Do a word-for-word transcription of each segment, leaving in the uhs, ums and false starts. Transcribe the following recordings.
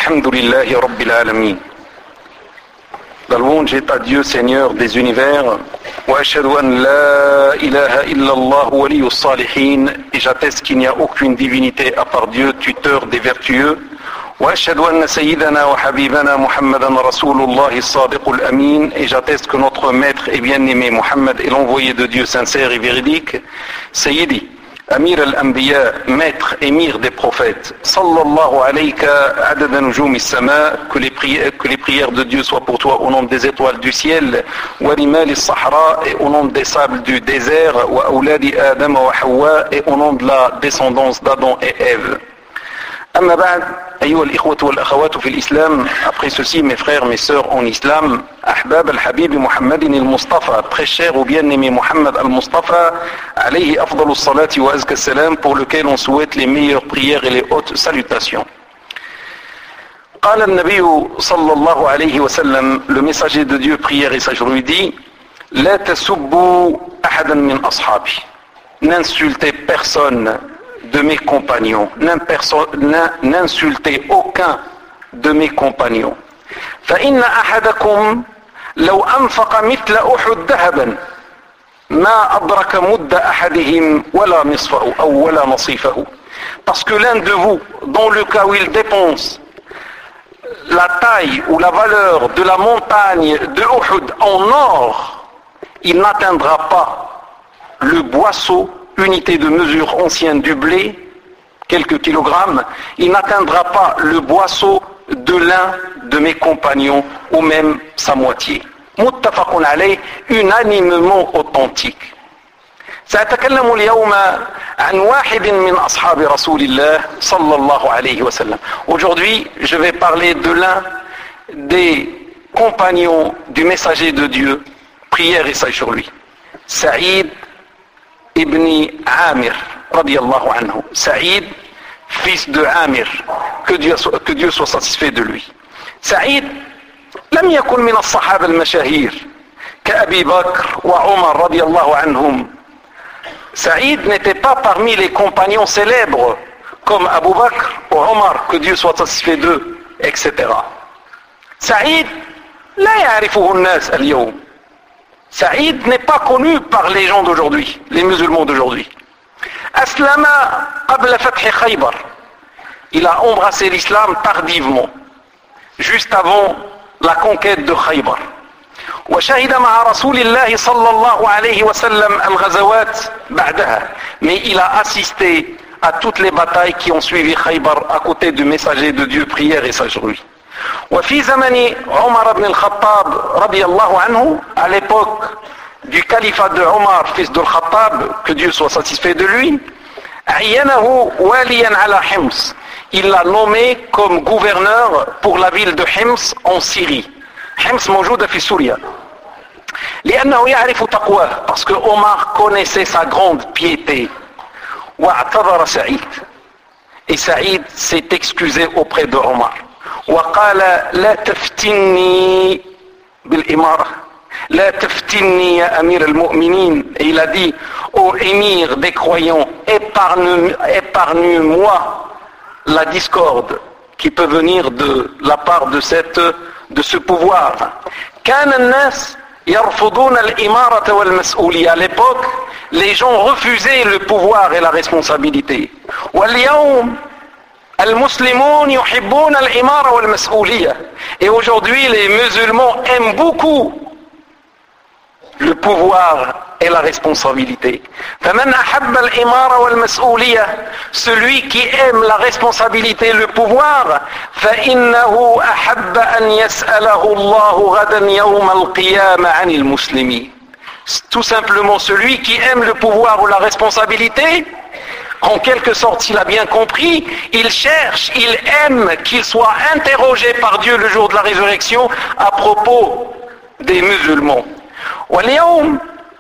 Alhamdulillahi Rabbil Alamin. La louange est à Dieu, Seigneur des univers. Wa ashhadu an la ilaha illallah waliyus salihin. Et j'atteste qu'il n'y a aucune divinité à part Dieu, tuteur des vertueux. Wa ashhadu anna sayyidana wa habibana Muhammadan Rasulullah as-sadiqul amin. Et j'atteste que notre maître et bien-aimé Muhammad est l'envoyé de Dieu sincère et véridique. Sayyidi, Amir al-Anbiya, maître, émir des prophètes, sallallahu alayka adada nujum as-sama, que les prières, que les prières de Dieu soient pour toi au nombre des étoiles du ciel, wa rimal as-sahra, et au nombre des sables du désert, wa awladi Adam wa Hawa, et au nom de la descendance d'Adam et Ève. Amma ba'd, ayyuha al-ikhwatu wal-akhawatu fi l'islam, après ceci, mes frères, mes sœurs en islam, ahbab al-habib Muhammadin al-Mustafa, très cher au bien-aimé Muhammad al-Mustafa, alayhi afdalus salati wa azka salam, pour lequel on souhaite les meilleures prières et les hautes salutations. قال النبي صلى الله عليه وسلم, le messager de Dieu, prière et sage, lui dit, لا تسبوا أحدا من أصحابي, n'insultez personne de mes compagnons, n'insultez aucun de mes compagnons. فإن أحدكم لو أنفق مثل أحد ذهبا ما أدرك مد أحدهم ولا نصفه أو ولا نصيفه. Parce que l'un de vous, dans le cas où il dépense la taille ou la valeur de la montagne de Uhud en or, il n'atteindra pas le boisseau, unité de mesure ancienne du blé, quelques kilogrammes, il n'atteindra pas le boisseau de l'un de mes compagnons, ou même sa moitié. Muttafaqun alayh, unanimement authentique. سأتكلم اليوم عن واحد من أصحاب رسول الله صلى الله عليه وسلم. Aujourd'hui, je vais parler de l'un des compagnons du messager de Dieu, prière et salut sur lui. Saïd ibn Amir, radiyallahu anhu. Saïd, fils de Amir, que Dieu, que Dieu soit satisfait de lui. Saïd, لم يكن من الصحابة المشاهير كأبي بكر وعمر رضي الله عنهم. Saïd n'était pas parmi les compagnons célèbres comme Abu Bakr ou Omar, que Dieu soit satisfait d'eux, et cetera. Saïd, لا يعرفه الناس اليوم. Saïd n'est pas connu par les gens d'aujourd'hui, les musulmans d'aujourd'hui. Aslama qabla fath Khaybar. Il a embrassé l'islam tardivement, juste avant la conquête de Khaybar. وشهد مع رسول الله صلى الله عليه وسلم الغزوات بعدها. Mais il a assisté à toutes les batailles qui ont suivi Khaybar à côté du messager de Dieu, prière et sage lui. وفي زمن عمر بن الخطاب رضي الله عنه, à l'époque du califat de Omar, fils de Khattab, que Dieu soit satisfait de lui, عينه واليا على حمص. Il l'a nommé comme gouverneur pour la ville de Hims en Syrie. حمص موجودة في سوريا. لأنه يعرف تقواه, parce que Omar connaissait sa grande piété. واعتذر سعيد. Et Saïd s'est excusé auprès de Omar. وقال لا تفتني بالإمارة لا تفتني يا أمير المؤمنين. Et il a dit, ô émir des croyants, épargne, épargne-moi la discorde qui peut venir de la part de, cette, de ce pouvoir. كان الناس يرفضون الإمارة والمسؤولية. À l'époque, les gens refusaient le pouvoir et la responsabilité. واليوم المسلمون يحبون الإمارة والمسؤولية. Et aujourd'hui, les musulmans aiment beaucoup le pouvoir et la responsabilité. فمن أحب الإمارة والمسؤولية, celui qui aime la responsabilité et le pouvoir, فإنه أحب أن يسأله الله غدا يوم القيامة عن المسلمين. Tout simplement, celui qui aime le pouvoir ou la responsabilité, en quelque sorte, s'il a bien compris, il cherche, il aime qu'il soit interrogé par Dieu le jour de la résurrection à propos des musulmans. واليوم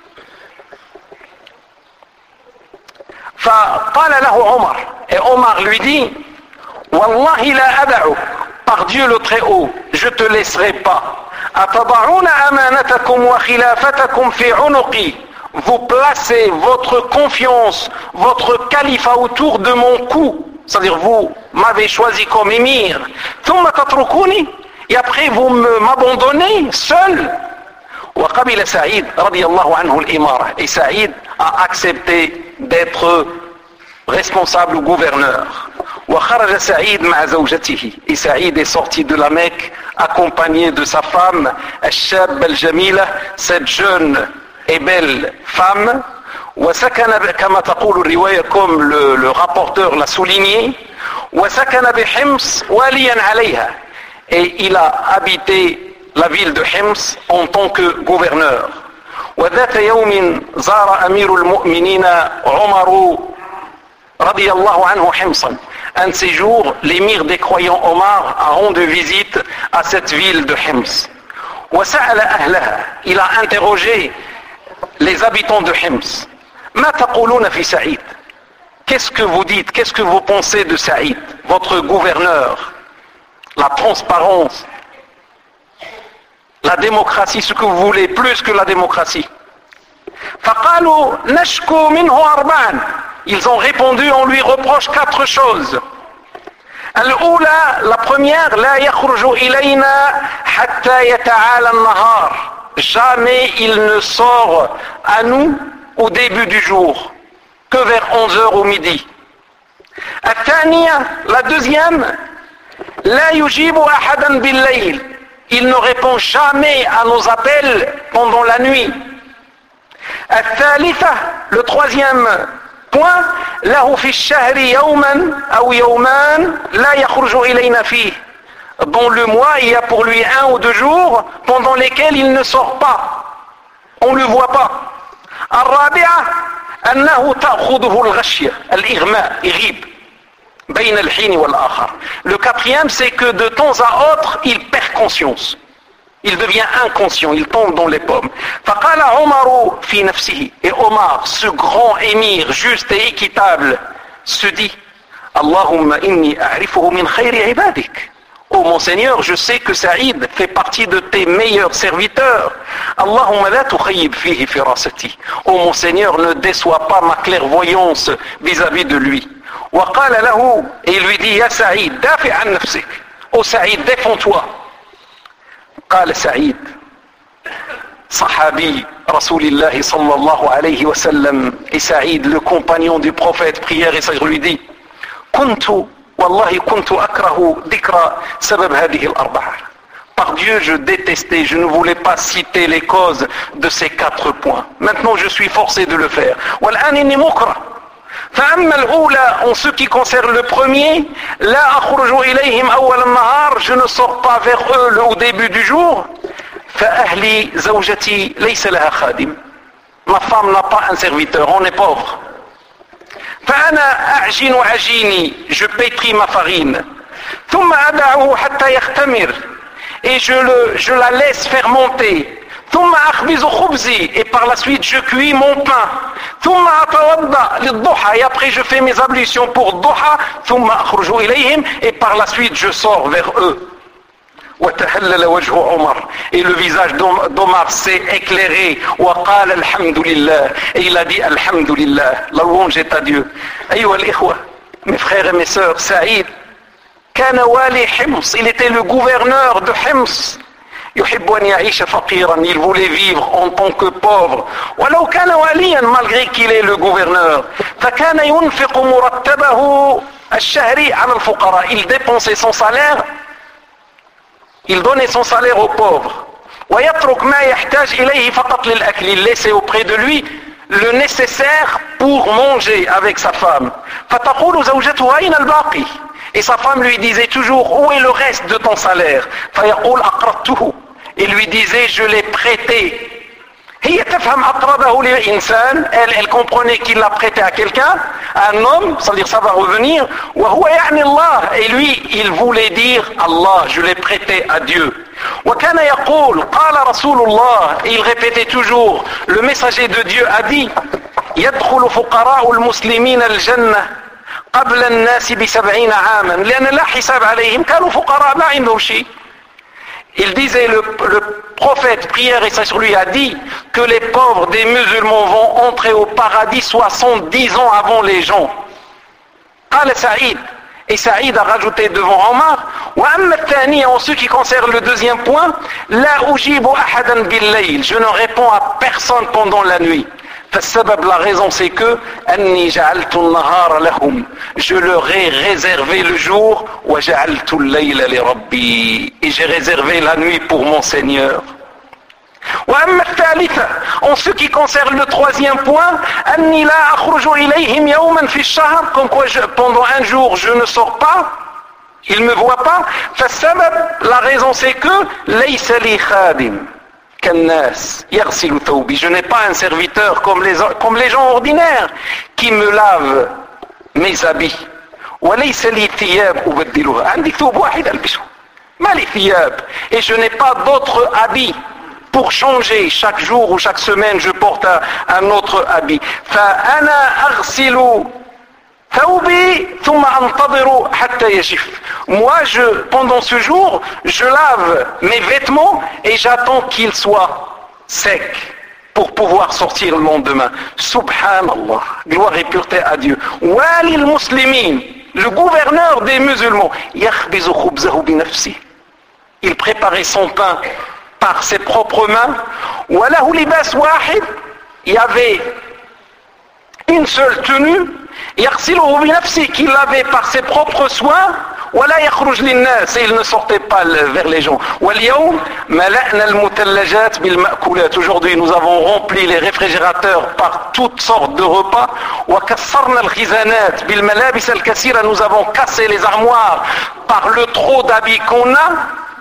فقال له عمر, et Omar lui dit, والله لا أدعك, par Dieu le Très-Haut, je te laisserai pas. أتضعون أمانتكم وخلافتكم في عنقي. Vous placez votre confiance, votre califat autour de mon cou, c'est-à-dire vous m'avez choisi comme émir. ثم تتركوني et après vous m'abandonnez seul. وقبل سعيد رضي الله عنه الإمارة et Saïd a accepté d'être responsable ou gouverneur. وخرج سعيد مع زوجته et Saïd est sorti de la Mecque accompagné de sa femme الشابة الجميلة, cette jeune et belle femme. وسكن كما تقول الرواية comme le, le rapporteur l'a souligné, وسكن بحمص واليا عليها, et il a habité la ville de Hims en tant que gouverneur. وذات يوم زار أمير المؤمنين عمر رضي الله عنه حمصا. Un de ces jours, l'émir des croyants Omar a rendu visite à cette ville de Hims. وسأل أهلها, il a interrogé les habitants de Hims. ما تقولون في سعيد? Qu'est-ce que vous dites? Qu'est-ce que vous pensez de Saïd, votre gouverneur? La transparence, la démocratie, ce que vous voulez, plus que la démocratie. فقالوا نشكو منه أربعا. Ils ont répondu, on lui reproche quatre choses. الأولى, la première, لا يخرج إلينا حتى يتعالى النهار. Jamais il ne sort à nous au début du jour, que vers onze heures au midi. الثانية, la deuxième, لا يجيب أحدا بالليل. Il ne répond jamais à nos appels pendant la nuit. الثالثة, le troisième point, له في الشهر يوما أو يومان لا يخرج إلينا فيه. Dans le mois, il y a pour lui un ou deux jours pendant lesquels il ne sort pas. On ne le voit pas. الرابعة أنه تأخذه الغشية الإغماء, يغيب بين الحين والآخر. Le quatrième, c'est que de temps à autre, il perd conscience. Il devient inconscient, il tombe dans les pommes. فقال عمر في نفسه. Et Omar, ce grand émir juste et équitable, se dit اللهم إني أعرفه من خير عبادك. Oh mon Seigneur, je sais que Saïd fait partie de tes meilleurs serviteurs. Allahumma la tukhayyib fihi firasati. Oh mon Seigneur, ne déçois pas ma clairvoyance vis-à-vis de lui. Wa qala lahu, et il lui dit, ya Saïd, dafi an nafsik. Oh Saïd, défends-toi. Qala Saïd, sahabi Rasulillahi sallallahu alayhi wa sallam, et Saïd, le compagnon du prophète, prière et ça lui dit, kuntu والله كنت أكره ذكر سبب هذه الأربعة. Par Dieu, je détestais, je ne voulais pas citer les causes de ces quatre points. Maintenant, je suis forcé de le faire. والآن إني مكره. فأما الأولى, en ce qui concerne le premier, لا أخرج إليهم أول النهار, je ne sors pas vers eux au début du jour. فأهلي زوجتي ليس لها خادم. Ma femme n'a pas un serviteur, on est pauvre. فأنا أعجن عجيني, je pétris ma farine. ثم أدعه حتى يختمر, et je, le, je la laisse fermenter. ثم أخبز خبزي, et par la suite je cuis mon pain. ثم أتوضأ للضحى, et après je fais mes ablutions pour الضحى. ثم أخرج إليهم, et par la suite je sors vers eux. وتهلل وجه عمر, et le visage d'Omar s'est éclairé. وقال الحمد لله, et il a dit الحمد لله, la louange est à Dieu. أيها الإخوة, mes frères et mes sœurs, Saïd كان والي حمص, il était le gouverneur de Hims. يحب أن يعيش فقيرا, il voulait vivre en tant que pauvre. ولو كان واليا, malgré qu'il est le gouverneur. فكان ينفق مرتبه الشهري على الفقراء, il dépensait son salaire, il donnait son salaire aux pauvres. ويترك ما يحتاج إليه فقط للأكل, il laissait auprès de lui le nécessaire pour manger avec sa femme. فتقول زوجته أين الباقي, et sa femme lui disait toujours, où est le reste de ton salaire? فيقول أقرضته, il lui disait, je l'ai prêté. هي تفهم أقرضه لإنسان, elle, elle comprenait qu'il l'a prêté à quelqu'un, à un homme, c'est-à-dire ça va revenir. وهو يعني الله, et lui il voulait dire Allah, je l'ai prêté à Dieu. وكان يقول قال رسول الله, et il répétait toujours, le messager de Dieu a dit, يدخل فقراء المسلمين الجنة قبل الناس بسبعين عاما لأن لا حساب عليهم كانوا فقراء ما عندهم شيء. Il disait, le, le prophète, prière et ça sur lui, a dit que les pauvres des musulmans vont entrer au paradis soixante-dix ans avant les gens. قال سعيد, Et Saïd a rajouté devant Omar, en ce qui concerne le deuxième point, la ujibu ahadan bil-layl, je ne réponds à personne pendant la nuit. La raison c'est que je leur ai réservé le jour et j'ai réservé la nuit pour mon Seigneur. En ce qui concerne le troisième point, comme quoi je, pendant un jour je ne sors pas, il ne me voit pas. La raison c'est que je n'ai pas un serviteur comme les, comme les gens ordinaires qui me lavent mes habits. Et je n'ai pas d'autres habits pour changer chaque jour ou chaque semaine, je porte un, un autre habit. Moi, je, pendant ce jour, je lave mes vêtements et j'attends qu'ils soient secs pour pouvoir sortir le lendemain. Subhanallah, gloire et pureté à Dieu. Wali al-Muslimin, le gouverneur des musulmans, il préparait son pain par ses propres mains. Il y avait une seule tenue qu'il lavait par ses propres soins et il ne sortait pas vers les gens. Aujourd'hui nous avons rempli les réfrigérateurs par toutes sortes de repas. Nous avons cassé les armoires par le trop d'habits qu'on a.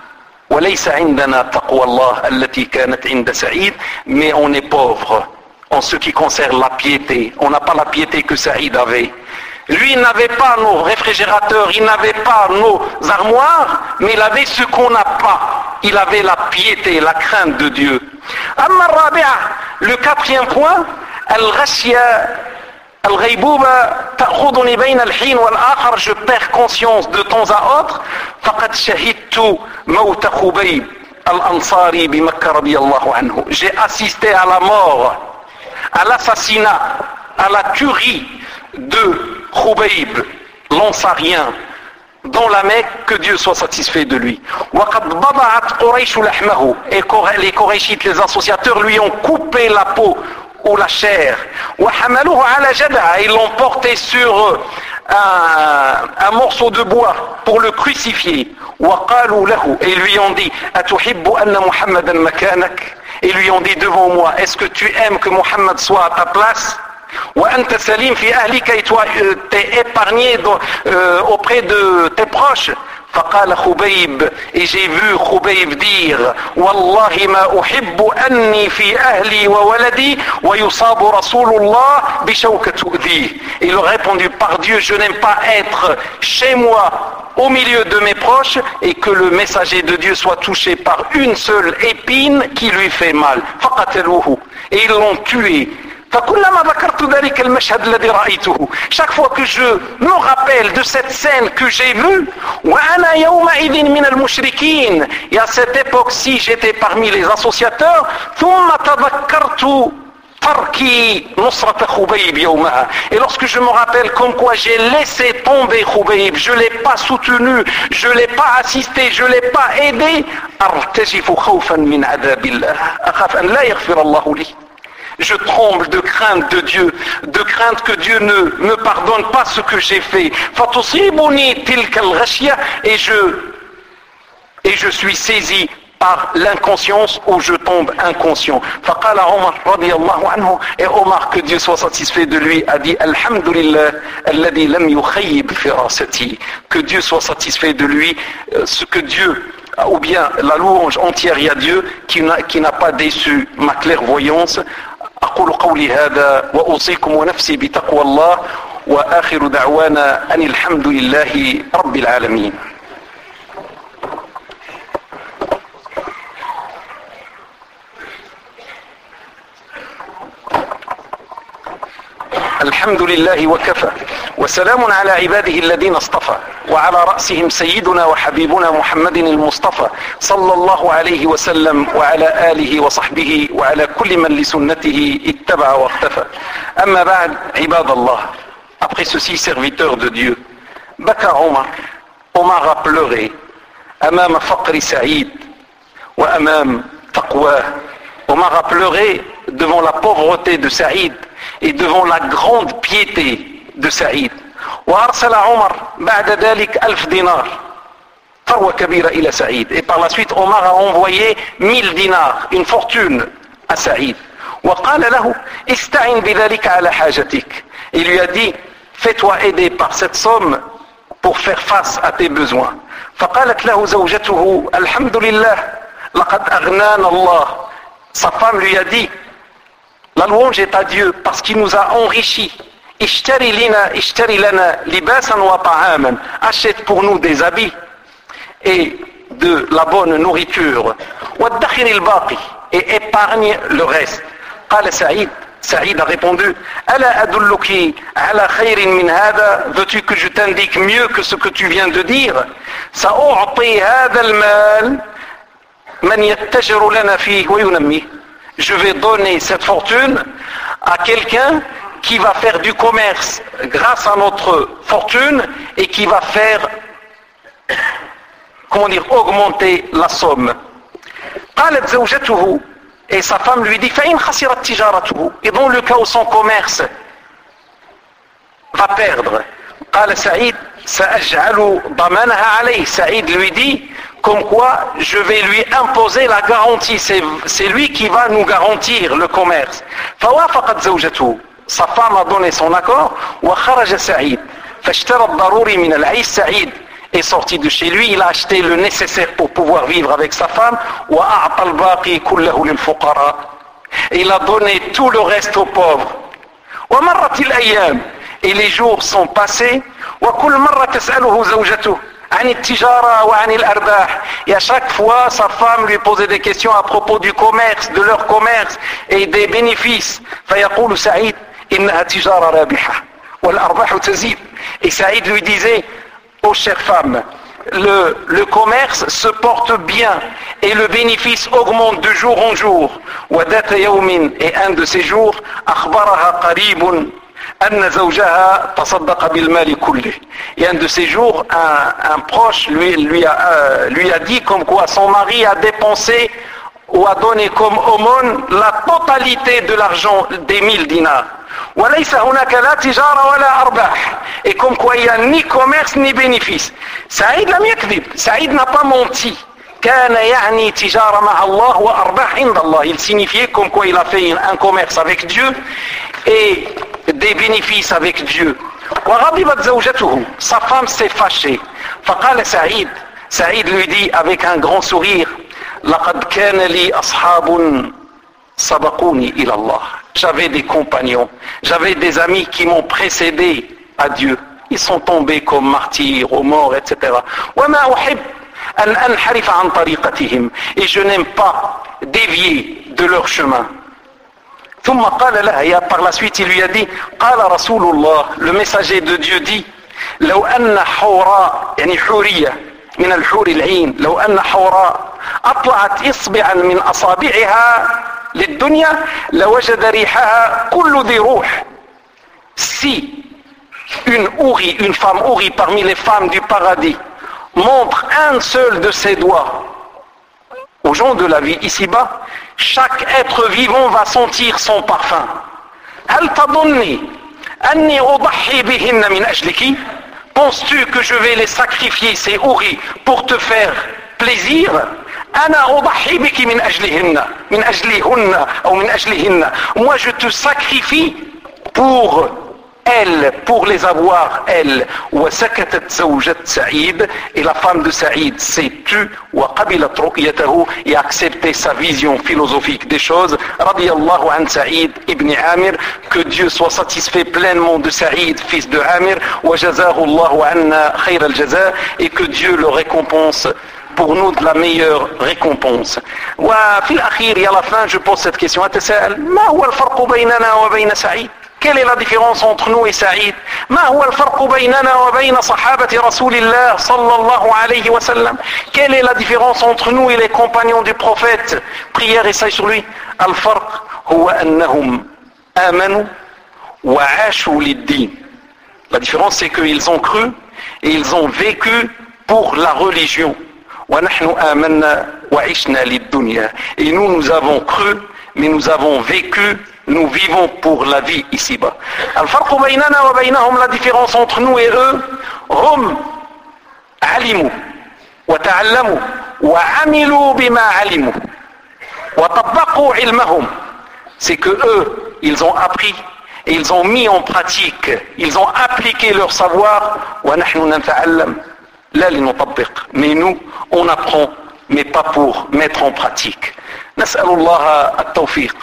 Mais on est pauvre en ce qui concerne la piété. On n'a pas la piété que Saïd avait. Lui, il n'avait pas nos réfrigérateurs, il n'avait pas nos armoires, mais il avait ce qu'on n'a pas. Il avait la piété, la crainte de Dieu. Le quatrième point, al-ghashya al-ghaybuba ta'khuduni bayna al-hin wal-akhar, je perds conscience de temps à autre. Faqad shahidtu mawta Khubayb al-Ansari bi Makkah radiyallahu anhu. J'ai assisté à la mort, à l'assassinat, à la tuerie de Khubayb, l'Ansarien, dans la Mecque, que Dieu soit satisfait de lui. Et les Korachites, les associateurs, lui ont coupé la peau ou la chair. Ils l'ont porté sur un, un morceau de bois pour le crucifier. Et lui ont dit, et lui ont dit devant moi, est-ce que tu aimes que Mohammed soit à ta place? Et toi t'es épargné auprès de tes proches. فقال خبيب, et j'ai vu Khubayb dire, والله ما أحب أني في أهلي وولدي ويصاب رسول الله بشوكة تؤذيه. Il a répondu, par Dieu, je n'aime pas être chez moi au milieu de mes proches et que le messager de Dieu soit touché par une seule épine qui lui fait mal. فقتلوه, et ils l'ont tué. Chaque fois que je me rappelle de cette scène que j'ai vue, et à cette époque-ci j'étais parmi les associateurs, et lorsque je me rappelle comme quoi j'ai laissé tomber Khubayb, je ne l'ai pas soutenu, je ne l'ai pas assisté, je ne l'ai pas aidé, je tremble de crainte de Dieu, de crainte que Dieu ne me pardonne pas ce que j'ai fait. Et je, et je suis saisi par l'inconscience où je tombe inconscient. Et Omar, que Dieu soit satisfait de lui, a dit Alhamdulillah, alladhi lam yukhayyib firasati. Que Dieu soit satisfait de lui, ce que Dieu, ou bien la louange entière à Dieu qui n'a, qui n'a pas déçu ma clairvoyance. أقول قولي هذا وأوصيكم ونفسي بتقوى الله وآخر دعوانا أن الحمد لله رب العالمين. الحمد لله وكفى وسلام على عباده الذين اصطفى وعلى رأسهم سيدنا وحبيبنا محمد المصطفى صلى الله عليه وسلم وعلى آله وصحبه وعلى كل من لسنته اتبع واقتفى. أما بعد عباد الله, après ceci serviteurs de Dieu, بكى عمر. Omar a pleuré أمام فقر سعيد وأمام تقواه. Omar a pleuré devant la pauvreté de Saïd et devant la grande piété de Saïd. وأرسل عمر بعد ذلك ألف دينار ثروة كبيرة إلى سعيد. Et par la suite Omar a envoyé mille dinars, une fortune à Saïd. وقال له استعن بذلك على حاجتك. Il lui a dit fais-toi aider par cette somme pour faire face à tes besoins. فقالت له زوجته الحمد لله لقد أغنانا الله. Sa femme lui a dit la louange est à Dieu parce qu'il nous a enrichis. اشتري لنا اشتري لنا لباسا وطعاما. Achète pour nous des habits et de la bonne nourriture. وادخر الباقي et épargne le reste. قال سعيد Saïd a répondu ألا أدلك على خير من هذا. Veux-tu que je t'indique mieux que ce que tu viens de dire. سأعطي هذا المال من يتجر لنا فيه وينميه. Je vais donner cette fortune à quelqu'un qui va faire du commerce grâce à notre fortune et qui va faire, comment dire, augmenter la somme. قالت زوجته et sa femme lui dit فإن خسرت تجارته. Et dans le cas où son commerce va perdre. قال سعيد سأجعل ضمانها عليه. Saïd lui dit comme quoi je vais lui imposer la garantie. C'est, c'est lui qui va nous garantir le commerce. فوافقت زوجته. Sa femme a donné son accord. وخرج سعيد فاشترى الضروري من العيش. Saïd est sorti de chez lui, il a acheté le nécessaire pour pouvoir vivre avec sa femme. وأعطى الباقي كله للفقراء. Il a donné tout le reste aux pauvres. ومرت الأيام. Et les jours sont passés. وكل مرة تسأله زوجته عن التجارة وعن الأرباح. Et à chaque fois, sa femme lui posait des questions à propos du commerce, de leur commerce et des bénéfices. فيقول سعيد إنها تجارة رابحة والأرباح تزيد. Et Saïd lui disait ô chère femme, le, le commerce se porte bien et le bénéfice augmente de jour en jour. وذات يوم. Et un de ces jours أخبرها قريب أن زوجها تصدق بالمال كله. Et un de ces jours, un, un proche lui, lui, a, euh, lui a dit comme quoi son mari a dépensé ou a donné comme aumône la totalité de l'argent des mille dinars. وليس هناك لا تجارة ولا أرباح. Et comme quoi il n'y a ni commerce ni bénéfice. Saïd لم يكذب. Saïd n'a pas menti. كان يعني تجارة مع الله وأرباح عند الله. Il signifiait comme quoi il a fait un commerce avec Dieu et des bénéfices avec Dieu. وغضبت زوجته. Sa femme s'est fâchée. فقال سعيد. Saïd lui dit avec un grand sourire لقد كان لي أصحاب سبقوني إلى الله. J'avais des compagnons, j'avais des amis qui m'ont précédé à Dieu. Ils sont tombés comme martyrs, aux morts, et cetera. وما أحب أن أنحرف عن طريقتهم. Et je n'aime pas dévier de leur chemin. ثم قال لها. Et par la suite il lui a dit قال رسول الله. Le messager de Dieu dit لو أن حوراء يعني حورية من الحور العين لو أن حوراء أطلعت إصبعا من أصابعها للدنيا لوجد ريحها كل ذي روح. Si une hourie, une femme hourie parmi les femmes du paradis montre un seul de ses doigts aux gens de la vie ici-bas, chaque être vivant va sentir son parfum. هل تظني أني أضحي بهن من أجلك. Penses-tu que je vais les sacrifier, ces houris, pour te faire plaisir? أنا أضحي بك من أجلهن من أجلهن أو من أجلهن. Moi je te sacrifie pour elles, pour les avoir elles. وسكتت زوجة سعيد. Et la femme de Saïd s'est tue. وقبلت رؤيته. Et accepté sa vision philosophique des choses. رضي الله عن سعيد ابن عامر. Que Dieu soit satisfait pleinement de Saïd, fils de Amir. وجزاه الله عنا خير الجزاء. Et que Dieu le récompense pour nous de la meilleure récompense. وفي الأخير, et à la fin, je pose cette question. أتساءل ما هو الفرق بيننا وبين سعيد. Quelle est la différence entre nous et Saïd? ما هو الفرق بيننا وبين صحابة رسول الله صلى الله عليه وسلم. Quelle est la différence entre nous et les compagnons du prophète? Prière et salut sur lui. الفرق هو أنهم آمنوا وعاشوا للدين. La différence, c'est qu'ils ont cru et ils ont vécu pour la religion. وَنَحْنُ آمَنَّا وَعِشْنَا لِلدُّنْيَا. Et nous, nous avons cru, mais nous avons vécu, nous vivons pour la vie ici-bas. الفرق بيننا وبينهم, la différence entre nous et eux, هم علموا وتعلموا وعملوا بما علموا وطبقوا علمهم. C'est que eux, ils ont appris et ils ont mis en pratique, ils ont appliqué leur savoir. وَنَحْنُ نَتَعَلَّمْ لا لنطبق. Mais nous, on apprend, mais pas pour mettre en pratique. نسأل الله التوفيق.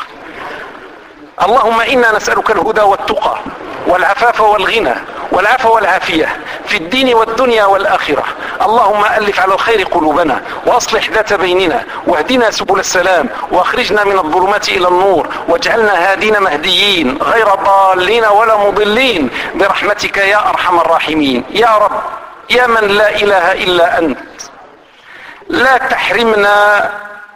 اللهم إنا نسألك الهدى والتقى والعفاف والغنى والعفو والعافية في الدين والدنيا والآخرة. اللهم ألف على الخير قلوبنا وأصلح ذات بيننا واهدنا سبل السلام واخرجنا من الظلمات إلى النور واجعلنا هادين مهديين غير ضالين ولا مضلين برحمتك يا أرحم الراحمين. يا رب يا من لا إله إلا أنت، لا تحرمنا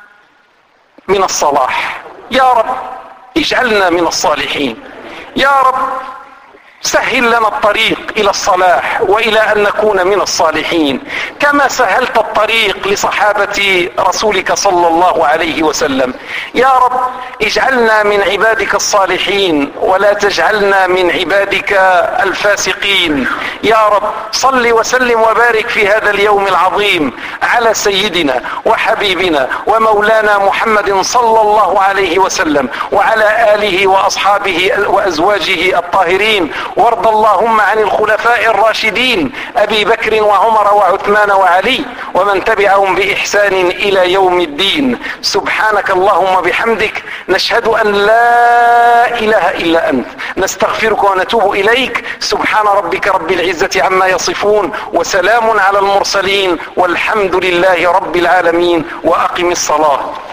من الصلاح. يا رب اجعلنا من الصالحين. يا رب سهل لنا الطريق إلى الصلاح وإلى أن نكون من الصالحين، كما سهلت الطريق لصحابة رسولك صلى الله عليه وسلم. يا رب اجعلنا من عبادك الصالحين ولا تجعلنا من عبادك الفاسقين. يا رب صل وسلم وبارك في هذا اليوم العظيم على سيدنا وحبيبنا ومولانا محمد صلى الله عليه وسلم وعلى آله وأصحابه وأزواجه الطاهرين. وارض اللهم عن الخلفاء الراشدين أبي بكر وعمر وعثمان وعلي ومن تبعهم بإحسان إلى يوم الدين. سبحانك اللهم بحمدك نشهد أن لا إله إلا أنت، نستغفرك ونتوب إليك. سبحان ربك رب العزة عما يصفون وسلام على المرسلين والحمد لله رب العالمين. وأقم الصلاة.